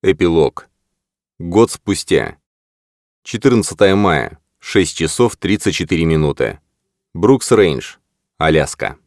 Эпилог. Год спустя. 14 мая, 6 часов 34 минуты. Брукс-Рейндж, Аляска.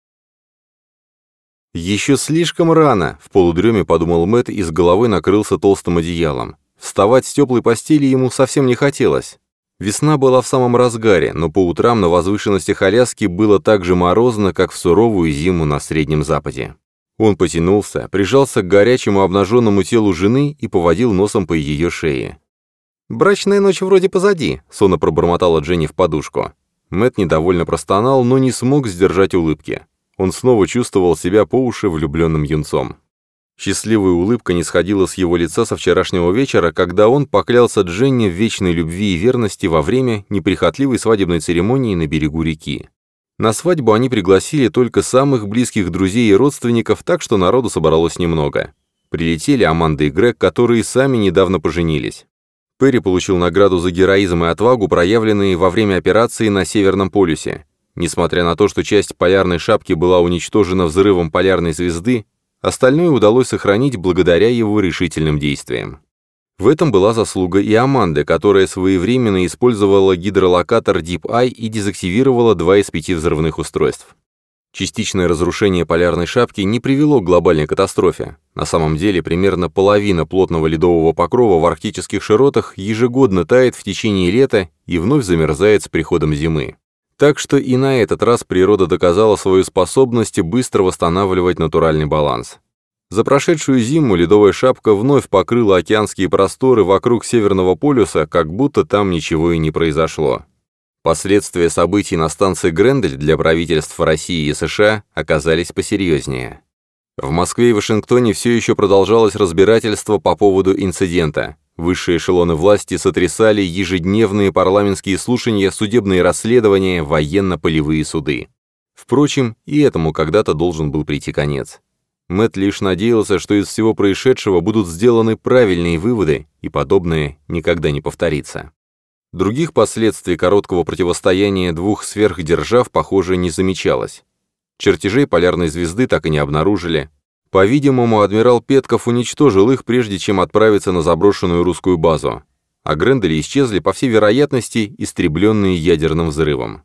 «Еще слишком рано», — в полудреме подумал Мэтт и с головой накрылся толстым одеялом. Вставать с теплой постели ему совсем не хотелось. Весна была в самом разгаре, но по утрам на возвышенностях Аляски было так же морозно, как в суровую зиму на Среднем Западе. Он потянулся, прижался к горячему обнаженному телу жены и поводил носом по ее шее. «Брачная ночь вроде позади», — сонно пробормотала Дженни в подушку. Мэтт недовольно простонал, но не смог сдержать улыбки. Он снова чувствовал себя по уши влюбленным юнцом. Счастливая улыбка не сходила с его лица со вчерашнего вечера, когда он поклялся Дженни в вечной любви и верности во время неприхотливой свадебной церемонии на берегу реки. На свадьбу они пригласили только самых близких друзей и родственников, так что народу собралось немного. Прилетели Аманда и Грег, которые сами недавно поженились. Перри получил награду за героизм и отвагу, проявленные во время операции на Северном полюсе. Несмотря на то, что часть полярной шапки была уничтожена взрывом полярной звезды, остальное удалось сохранить благодаря его решительным действиям. В этом была заслуга и Аманды, которая своевременно использовала гидролокатор Deep Eye и дезактивировала 2 из 5 взрывных устройств. Частичное разрушение полярной шапки не привело к глобальной катастрофе. На самом деле, примерно половина плотного ледового покрова в арктических широтах ежегодно тает в течение лета и вновь замерзает с приходом зимы. Так что и на этот раз природа доказала свою способность быстро восстанавливать натуральный баланс. За прошедшую зиму ледовая шапка вновь покрыла океанские просторы вокруг Северного полюса, как будто там ничего и не произошло. Последствия событий на станции Грендель для правительств России и США оказались посерьезнее. В Москве и Вашингтоне все еще продолжалось разбирательство по поводу инцидента. Высшие эшелоны власти сотрясали ежедневные парламентские слушания, судебные расследования, военно-полевые суды. Впрочем, и этому когда-то должен был прийти конец. Мэтт лишь надеялся, что из всего происшедшего будут сделаны правильные выводы, и подобное никогда не повторится. Других последствий короткого противостояния двух сверхдержав, похоже, не замечалось. Чертежей полярной звезды так и не обнаружили. По-видимому, адмирал Петков уничтожил их, прежде чем отправиться на заброшенную русскую базу, а Грендели исчезли, по всей вероятности, истребленные ядерным взрывом.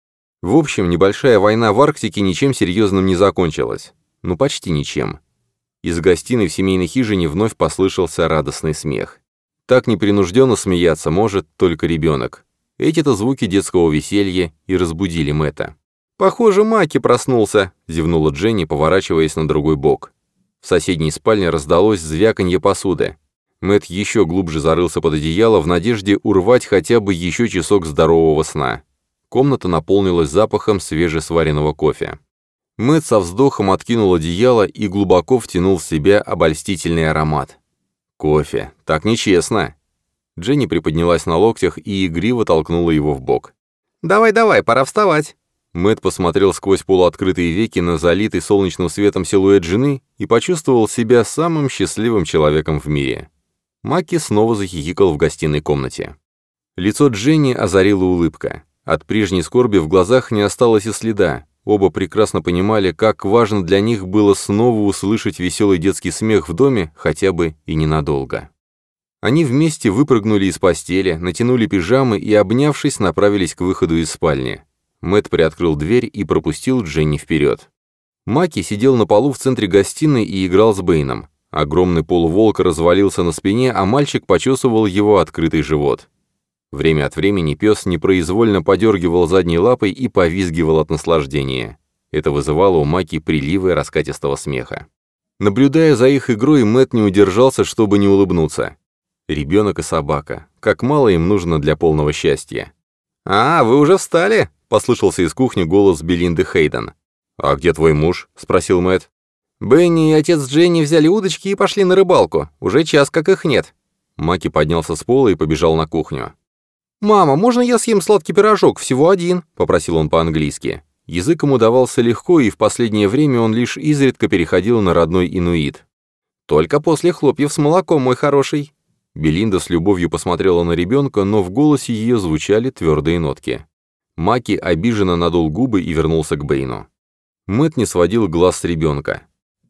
В общем, небольшая война в Арктике ничем серьезным не закончилась. Ну, почти ничем. Из гостиной в семейной хижине вновь послышался радостный смех. Так непринужденно смеяться может только ребенок. Эти-то звуки детского веселья и разбудили Мэтта. «Похоже, Маки проснулся», — зевнула Дженни, поворачиваясь на другой бок. В соседней спальне раздалось звяканье посуды. Мэтт еще глубже зарылся под одеяло в надежде урвать хотя бы еще часок здорового сна. Комната наполнилась запахом свежесваренного кофе. Мэтт со вздохом откинул одеяло и глубоко втянул в себя обольстительный аромат. «Кофе. Так нечестно». Дженни приподнялась на локтях и игриво толкнула его в бок. «Давай, пора вставать». Мэтт посмотрел сквозь полуоткрытые веки на залитый солнечным светом силуэт жены и почувствовал себя самым счастливым человеком в мире. Маки снова захихикал в гостиной комнате. Лицо Дженни озарила улыбка. От прежней скорби в глазах не осталось и следа. Оба прекрасно понимали, как важно для них было снова услышать веселый детский смех в доме, хотя бы и ненадолго. Они вместе выпрыгнули из постели, натянули пижамы и, обнявшись, направились к выходу из спальни. Мэтт приоткрыл дверь и пропустил Дженни вперед. Маки сидел на полу в центре гостиной и играл с Бэйном. Огромный полуволк развалился на спине, а мальчик почесывал его открытый живот. Время от времени пес непроизвольно подергивал задней лапой и повизгивал от наслаждения. Это вызывало у Маки приливы раскатистого смеха. Наблюдая за их игрой, Мэтт не удержался, чтобы не улыбнуться. Ребенок и собака. Как мало им нужно для полного счастья. «А, вы уже встали?» — послышался из кухни голос Белинды Хейден. «А где твой муж?» — спросил Мэтт. «Бенни и отец Дженни взяли удочки и пошли на рыбалку. Уже час, как их нет». Маки поднялся с пола и побежал на кухню. «Мама, можно я съем сладкий пирожок? Всего один», — попросил он по-английски. Язык ему давался легко, и в последнее время он лишь изредка переходил на родной инуит. «Только после хлопьев с молоком, мой хороший». Белинда с любовью посмотрела на ребенка, но в голосе ее звучали твердые нотки. Маки обиженно надул губы и вернулся к Бэйну. Мэтт не сводил глаз с ребенка.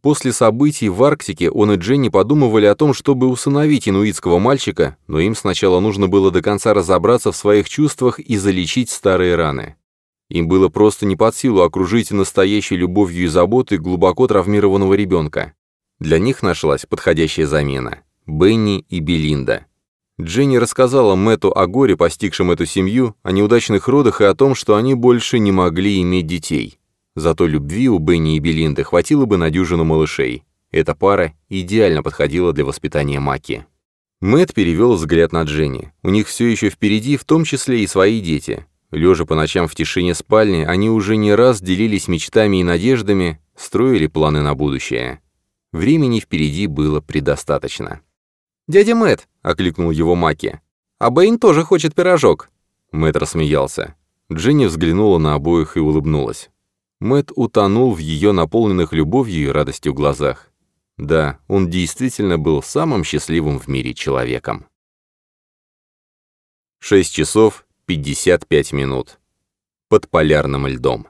После событий в Арктике он и Дженни подумывали о том, чтобы усыновить инуитского мальчика, но им сначала нужно было до конца разобраться в своих чувствах и залечить старые раны. Им было просто не под силу окружить настоящей любовью и заботой глубоко травмированного ребенка. Для них нашлась подходящая замена – Бенни и Белинда. Дженни рассказала Мэтту о горе, постигшем эту семью, о неудачных родах и о том, что они больше не могли иметь детей. Зато любви у Бенни и Белинды хватило бы на дюжину малышей. Эта пара идеально подходила для воспитания Маки. Мэтт перевел взгляд на Дженни. У них все еще впереди, в том числе и свои дети. Лежа по ночам в тишине спальни, они уже не раз делились мечтами и надеждами, строили планы на будущее. Времени впереди было предостаточно. «Дядя Мэтт!» — окликнул его Маки. «А Бэйн тоже хочет пирожок!» Мэтт рассмеялся. Дженни взглянула на обоих и улыбнулась. Мэтт утонул в ее наполненных любовью и радостью глазах. Да, он действительно был самым счастливым в мире человеком. 6 часов 55 минут. Под полярным льдом.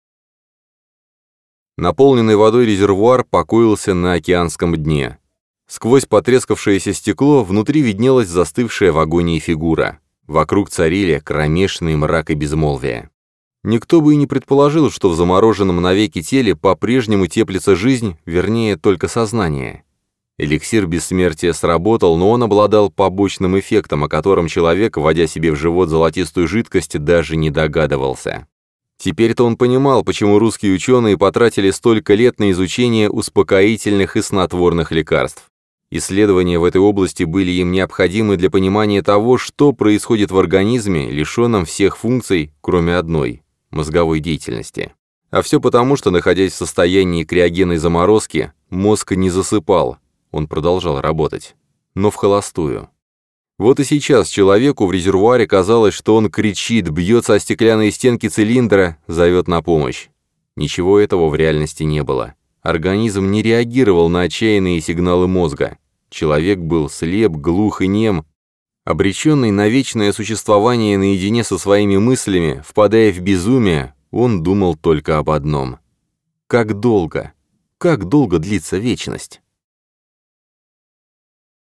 Наполненный водой резервуар покоился на океанском дне. Сквозь потрескавшееся стекло внутри виднелась застывшая в агонии фигура. Вокруг царили кромешный мрак и безмолвие. Никто бы и не предположил, что в замороженном навеки теле по-прежнему теплится жизнь, вернее, только сознание. Эликсир бессмертия сработал, но он обладал побочным эффектом, о котором человек, вводя себе в живот золотистую жидкость, даже не догадывался. Теперь-то он понимал, почему русские ученые потратили столько лет на изучение успокоительных и снотворных лекарств. Исследования в этой области были им необходимы для понимания того, что происходит в организме, лишенном всех функций, кроме одной – мозговой деятельности. А все потому, что, находясь в состоянии криогенной заморозки, мозг не засыпал, он продолжал работать, но в холостую. Вот и сейчас человеку в резервуаре казалось, что он кричит, бьется о стеклянные стенки цилиндра, зовет на помощь. Ничего этого в реальности не было. Организм не реагировал на отчаянные сигналы мозга. Человек был слеп, глух и нем, обреченный на вечное существование наедине со своими мыслями, впадая в безумие, он думал только об одном. Как долго длится вечность?